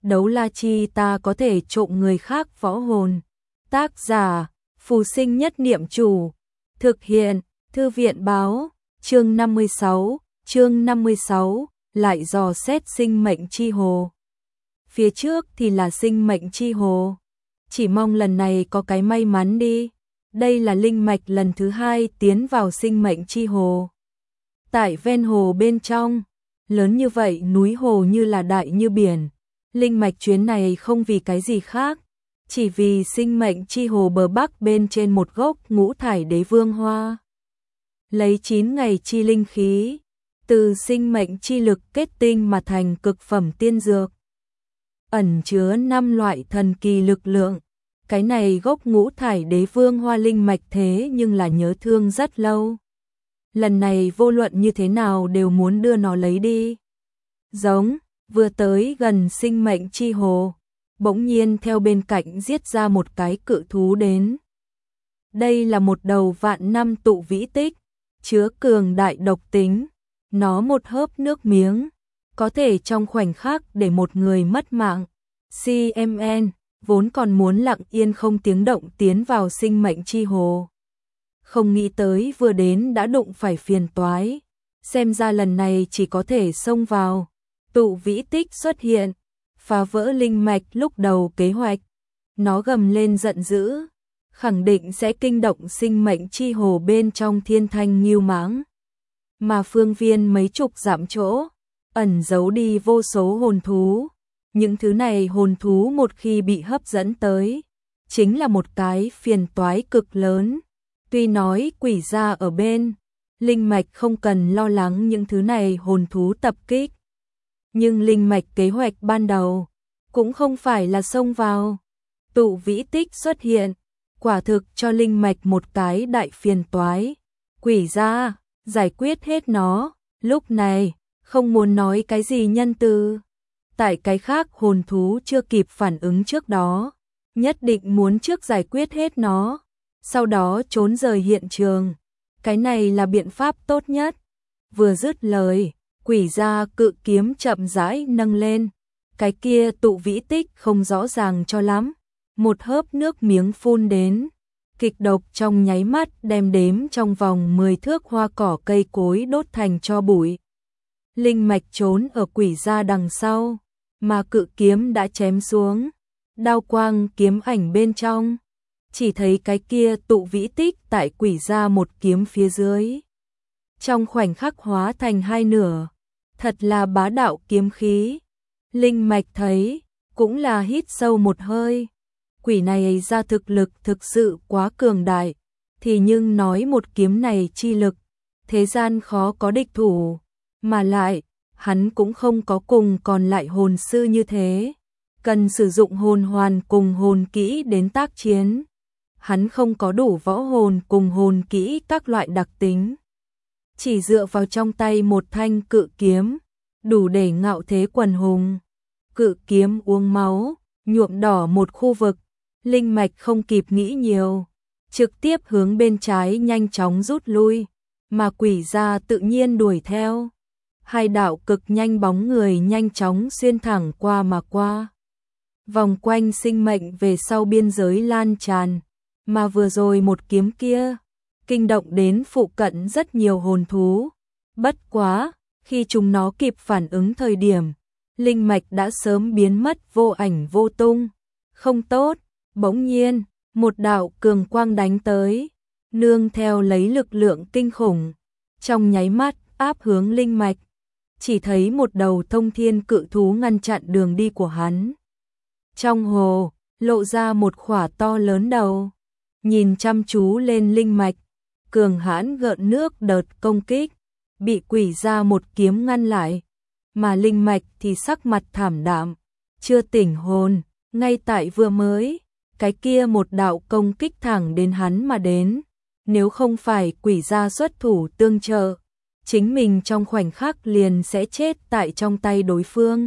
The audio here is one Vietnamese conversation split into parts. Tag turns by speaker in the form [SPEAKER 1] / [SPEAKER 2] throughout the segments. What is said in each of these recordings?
[SPEAKER 1] đấu la chi ta có thể trộm người khác võ hồn. Tác giả, Phù Sinh Nhất Niệm Chủ. Thực hiện, Thư viện báo, chương 56, lại dò xét sinh mệnh chi hồ. Phía trước thì là sinh mệnh chi hồ. Chỉ mong lần này có cái may mắn đi. Đây là linh mạch lần thứ 2 tiến vào sinh mệnh chi hồ. Tại ven hồ bên trong, lớn như vậy, núi hồ như là đại như biển. Linh mạch chuyến này không vì cái gì khác, chỉ vì sinh mệnh chi hồ bờ bắc bên trên một gốc ngũ thải đế vương hoa. Lấy 9 ngày chi linh khí, từ sinh mệnh chi lực kết tinh mà thành cực phẩm tiên dược. Ẩn chứa 5 loại thần kỳ lực lượng. Cái này gốc ngũ thải đế vương hoa linh mạch thế nhưng là nhớ thương rất lâu. Lần này vô luận như thế nào đều muốn đưa nó lấy đi. Giống, vừa tới gần sinh mệnh chi hồ, bỗng nhiên theo bên cạnh giết ra một cái cự thú đến. Đây là một đầu vạn năm tụ vĩ tích, chứa cường đại độc tính. Nó một hớp nước miếng, có thể trong khoảnh khắc để một người mất mạng. CMN vốn còn muốn lặng yên không tiếng động tiến vào sinh mệnh chi hồ. Không nghĩ tới vừa đến đã đụng phải phiền toái. Xem ra lần này chỉ có thể xông vào. Tụ vĩ tích xuất hiện, phá vỡ linh mạch lúc đầu kế hoạch. Nó gầm lên giận dữ, khẳng định sẽ kinh động sinh mệnh chi hồ bên trong thiên thanh nghiêu mãng. Mà phương viên mấy chục dặm chỗ, ẩn giấu đi vô số hồn thú. Những thứ này hồn thú một khi bị hấp dẫn tới, chính là một cái phiền toái cực lớn. Tuy nói quỷ gia ở bên, linh mạch không cần lo lắng những thứ này hồn thú tập kích. Nhưng linh mạch kế hoạch ban đầu, cũng không phải là xông vào. Tụ vĩ tích xuất hiện, quả thực cho linh mạch một cái đại phiền toái. Quỷ gia, giải quyết hết nó, lúc này, không muốn nói cái gì nhân từ. Tại cái khác hồn thú chưa kịp phản ứng trước đó, nhất định muốn trước giải quyết hết nó, sau đó trốn rời hiện trường. Cái này là biện pháp tốt nhất. Vừa dứt lời, quỷ gia cự kiếm chậm rãi nâng lên. Cái kia tụ vĩ tích không rõ ràng cho lắm. Một hớp nước miếng phun đến. Kịch độc trong nháy mắt đem đếm trong vòng 10 thước hoa cỏ cây cối đốt thành tro bụi. Linh mạch trốn ở quỷ gia đằng sau, mà cự kiếm đã chém xuống. Đao quang kiếm ảnh bên trong, chỉ thấy cái kia tụ vĩ tích tại quỷ gia một kiếm phía dưới. Trong khoảnh khắc hóa thành hai nửa, thật là bá đạo kiếm khí. Linh mạch thấy, cũng là hít sâu một hơi. Quỷ này ra thực lực thực sự quá cường đại, thì nhưng nói một kiếm này chi lực, thế gian khó có địch thủ, mà lại, hắn cũng không có cùng còn lại hồn sư như thế, cần sử dụng hồn hoàn cùng hồn kỹ đến tác chiến. Hắn không có đủ võ hồn cùng hồn kỹ các loại đặc tính. Chỉ dựa vào trong tay một thanh cự kiếm, đủ để ngạo thế quần hùng. Cự kiếm uống máu, nhuộm đỏ một khu vực, linh mạch không kịp nghĩ nhiều, trực tiếp hướng bên trái nhanh chóng rút lui, mà quỷ gia tự nhiên đuổi theo. Hai đạo cực nhanh bóng người nhanh chóng xuyên thẳng qua mà qua. Vòng quanh sinh mệnh về sau biên giới lan tràn, mà vừa rồi một kiếm kia, kinh động đến phụ cận rất nhiều hồn thú. Bất quá, khi chúng nó kịp phản ứng thời điểm, linh mạch đã sớm biến mất vô ảnh vô tung. Không tốt, bỗng nhiên, một đạo cường quang đánh tới, nương theo lấy lực lượng kinh khủng, trong nháy mắt áp hướng linh mạch. Chỉ thấy một đầu thông thiên cự thú ngăn chặn đường đi của hắn. Trong hồ, lộ ra một khỏa to lớn đầu, nhìn chăm chú lên linh mạch, cường hãn gợn nước đợt công kích, bị quỷ gia một kiếm ngăn lại, mà linh mạch thì sắc mặt thảm đạm, chưa tỉnh hồn. Ngay tại vừa mới, cái kia một đạo công kích thẳng đến hắn mà đến, nếu không phải quỷ gia xuất thủ tương trợ, chính mình trong khoảnh khắc liền sẽ chết tại trong tay đối phương.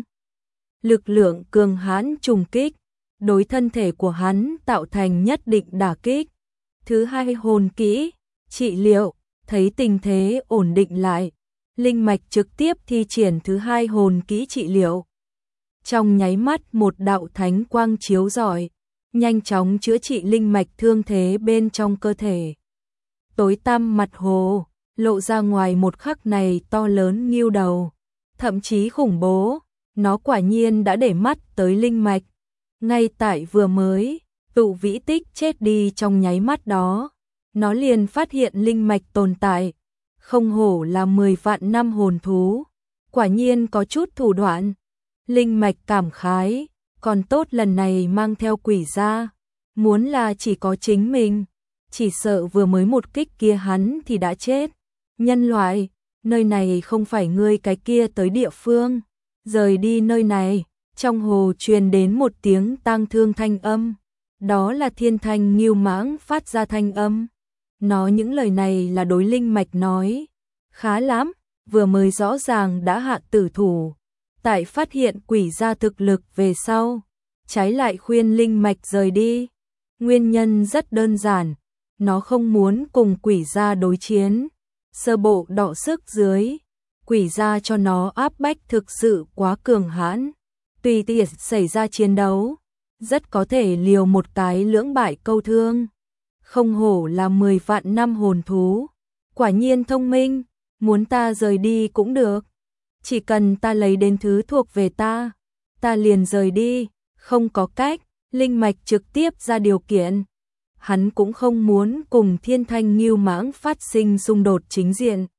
[SPEAKER 1] Lực lượng cường hãn trùng kích, đối thân thể của hắn tạo thành nhất định đả kích. Thứ hai hồn kỹ, trị liệu, thấy tình thế ổn định lại, linh mạch trực tiếp thi triển thứ hai hồn kỹ trị liệu. Trong nháy mắt một đạo thánh quang chiếu rọi, nhanh chóng chữa trị linh mạch thương thế bên trong cơ thể. Tối tăm mặt hồ, lộ ra ngoài một khắc này to lớn nghiêu đầu, thậm chí khủng bố, nó quả nhiên đã để mắt tới linh mạch. Ngay tại vừa mới, Tụ Vĩ Tích chết đi trong nháy mắt đó, nó liền phát hiện linh mạch tồn tại, không hổ là 10 vạn năm hồn thú, quả nhiên có chút thủ đoạn. Linh mạch cảm khái, còn tốt lần này mang theo quỷ ra, muốn là chỉ có chính mình, chỉ sợ vừa mới một kích kia hắn thì đã chết. Nhân loại, nơi này không phải ngươi cái kia tới địa phương, rời đi nơi này. Trong hồ truyền đến một tiếng tang thương thanh âm, đó là Thiên Thanh Ngưu Mãng phát ra thanh âm. Nó những lời này là đối linh mạch nói, khá lắm, vừa mới rõ ràng đã hạ tử thủ, tại phát hiện quỷ gia thực lực về sau, trái lại khuyên linh mạch rời đi. Nguyên nhân rất đơn giản, nó không muốn cùng quỷ gia đối chiến, sơ bộ đọ sức dưới, quỷ gia cho nó áp bách thực sự quá cường hãn. Tùy tiện xảy ra chiến đấu, rất có thể liều một cái lưỡng bại câu thương. Không hổ là 10 vạn năm hồn thú, quả nhiên thông minh, muốn ta rời đi cũng được. Chỉ cần ta lấy đến thứ thuộc về ta liền rời đi, không có cách. Linh mạch trực tiếp ra điều kiện. Hắn cũng không muốn cùng Thiên Thanh Ngưu Mãng phát sinh xung đột chính diện.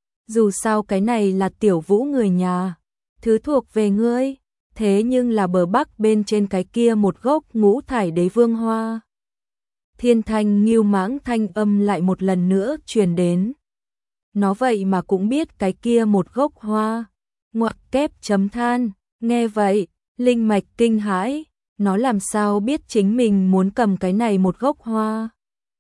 [SPEAKER 1] Dù sao cái này là Tiểu Vũ người nhà, thứ thuộc về ngươi. Thế nhưng là bờ bắc bên trên cái kia một gốc ngũ thải đế vương hoa. Thiên Thanh Ngưu Mãng thanh âm lại một lần nữa truyền đến. Nó vậy mà cũng biết cái kia một gốc hoa. Ngoặc kép chấm than, nghe vậy, linh mạch kinh hãi, nó làm sao biết chính mình muốn cầm cái này một gốc hoa.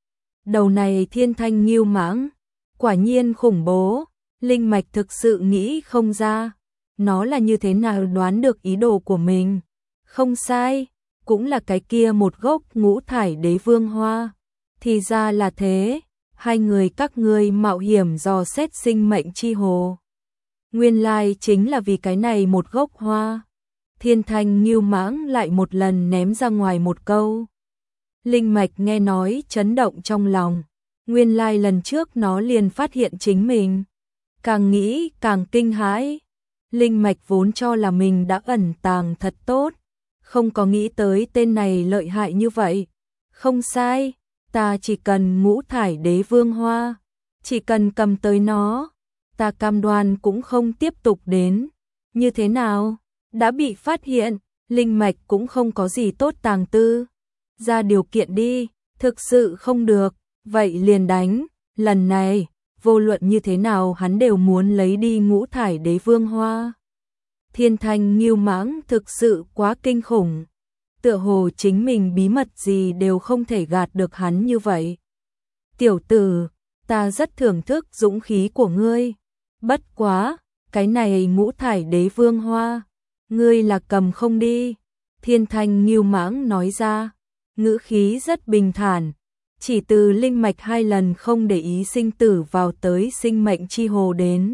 [SPEAKER 1] Đầu này Thiên Thanh Ngưu Mãng, quả nhiên khủng bố, linh mạch thực sự nghĩ không ra. Nó là như thế nào đoán được ý đồ của mình? Không sai, cũng là cái kia một gốc ngũ thải đế vương hoa. Thì ra là thế, hai người các ngươi mạo hiểm dò xét sinh mệnh chi hồ. Nguyên lai chính là vì cái này một gốc hoa. Thiên Thanh Ngưu Mãng lại một lần ném ra ngoài một câu. Linh mạch nghe nói chấn động trong lòng. Nguyên lai lần trước nó liền phát hiện chính mình. Càng nghĩ càng kinh hãi. Linh mạch vốn cho là mình đã ẩn tàng thật tốt, không có nghĩ tới tên này lợi hại như vậy. Không sai, ta chỉ cần ngũ thải đế vương hoa, chỉ cần cầm tới nó, ta cam đoan cũng không tiếp tục đến. Như thế nào? Đã bị phát hiện, linh mạch cũng không có gì tốt tàng tư. Ra điều kiện đi, thực sự không được, vậy liền đánh, lần này. Vô luận như thế nào hắn đều muốn lấy đi ngũ thải đế vương hoa. Thiên Thanh Ngưu Mãng thực sự quá kinh khủng. Tựa hồ chính mình bí mật gì đều không thể gạt được hắn như vậy. Tiểu tử, ta rất thưởng thức dũng khí của ngươi. Bất quá, cái này ngũ thải đế vương hoa, ngươi là cầm không đi. Thiên Thanh Ngưu Mãng nói ra, ngữ khí rất bình thản. Chỉ từ linh mạch 2 lần không để ý sinh tử vào tới sinh mệnh chi hồ đến.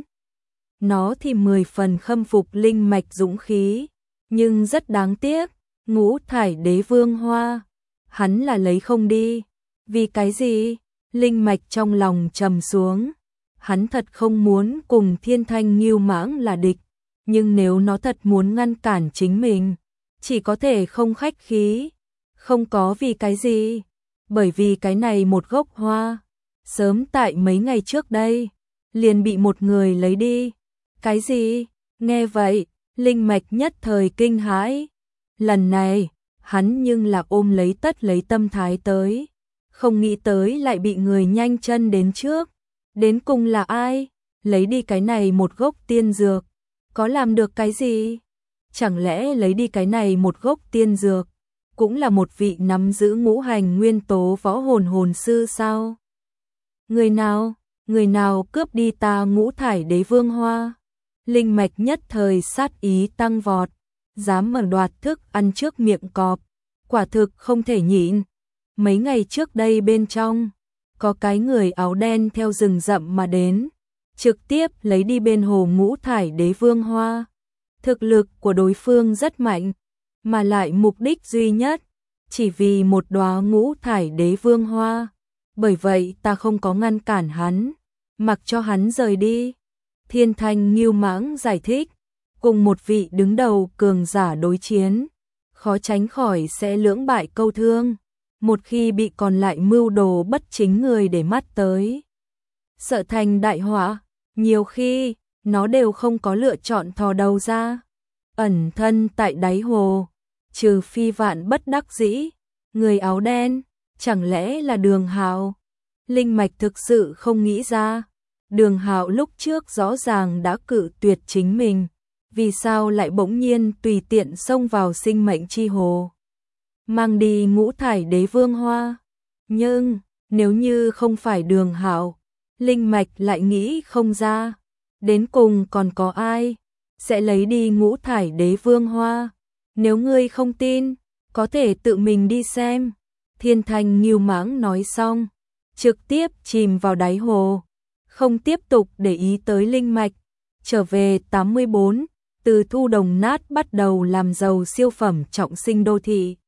[SPEAKER 1] Nó thì 10 phần khâm phục linh mạch dũng khí, nhưng rất đáng tiếc, ngũ thải đế vương hoa, hắn là lấy không đi. Vì cái gì? Linh mạch trong lòng trầm xuống, hắn thật không muốn cùng Thiên Thanh Ngưu Mãng là địch, nhưng nếu nó thật muốn ngăn cản chính mình, chỉ có thể không khách khí, không có vì cái gì. Bởi vì cái này một gốc hoa, sớm tại mấy ngày trước đây, liền bị một người lấy đi. Cái gì? Nghe vậy, linh mạch nhất thời kinh hãi. Lần này, hắn nhưng là ôm lấy tất lấy tâm thái tới. Không nghĩ tới lại bị người nhanh chân đến trước. Đến cùng là ai? Lấy đi cái này một gốc tiên dược. Có làm được cái gì? Chẳng lẽ lấy đi cái này một gốc tiên dược? Cũng là một vị nắm giữ ngũ hành nguyên tố võ hồn sư sao? Người nào cướp đi ta ngũ thải đế vương hoa? Linh mạch nhất thời sát ý tăng vọt, dám mở đoạt thức ăn trước miệng cọp, quả thực không thể nhịn. Mấy ngày trước đây bên trong, có cái người áo đen theo rừng rậm mà đến, trực tiếp lấy đi bên hồ ngũ thải đế vương hoa. Thực lực của đối phương rất mạnh, mà lại mục đích duy nhất, chỉ vì một đóa ngũ thải đế vương hoa. Bởi vậy ta không có ngăn cản hắn, mặc cho hắn rời đi. Thiên Thanh Ngưu Mãng giải thích, cùng một vị đứng đầu cường giả đối chiến, khó tránh khỏi sẽ lưỡng bại câu thương. Một khi bị còn lại mưu đồ bất chính người để mắt tới, sợ thành đại họa. Nhiều khi, nó đều không có lựa chọn thò đầu ra, ẩn thân tại đáy hồ, trừ phi vạn bất đắc dĩ. Người áo đen, chẳng lẽ là Đường Hạo? Linh Mạch thực sự không nghĩ ra, Đường Hạo lúc trước rõ ràng đã cự tuyệt chính mình, vì sao lại bỗng nhiên tùy tiện xông vào sinh mệnh chi hồ, mang đi ngũ thải đế vương hoa. Nhưng, nếu như không phải Đường Hạo, Linh Mạch lại nghĩ không ra, đến cùng còn có ai sẽ lấy đi ngũ thải đế vương hoa. Nếu ngươi không tin, có thể tự mình đi xem. Thiên Thanh Ngưu Mãng nói xong, trực tiếp chìm vào đáy hồ, không tiếp tục để ý tới Linh Mạch. Trở về 84, từ thu đồng nát bắt đầu làm giàu siêu phẩm trọng sinh đô thị.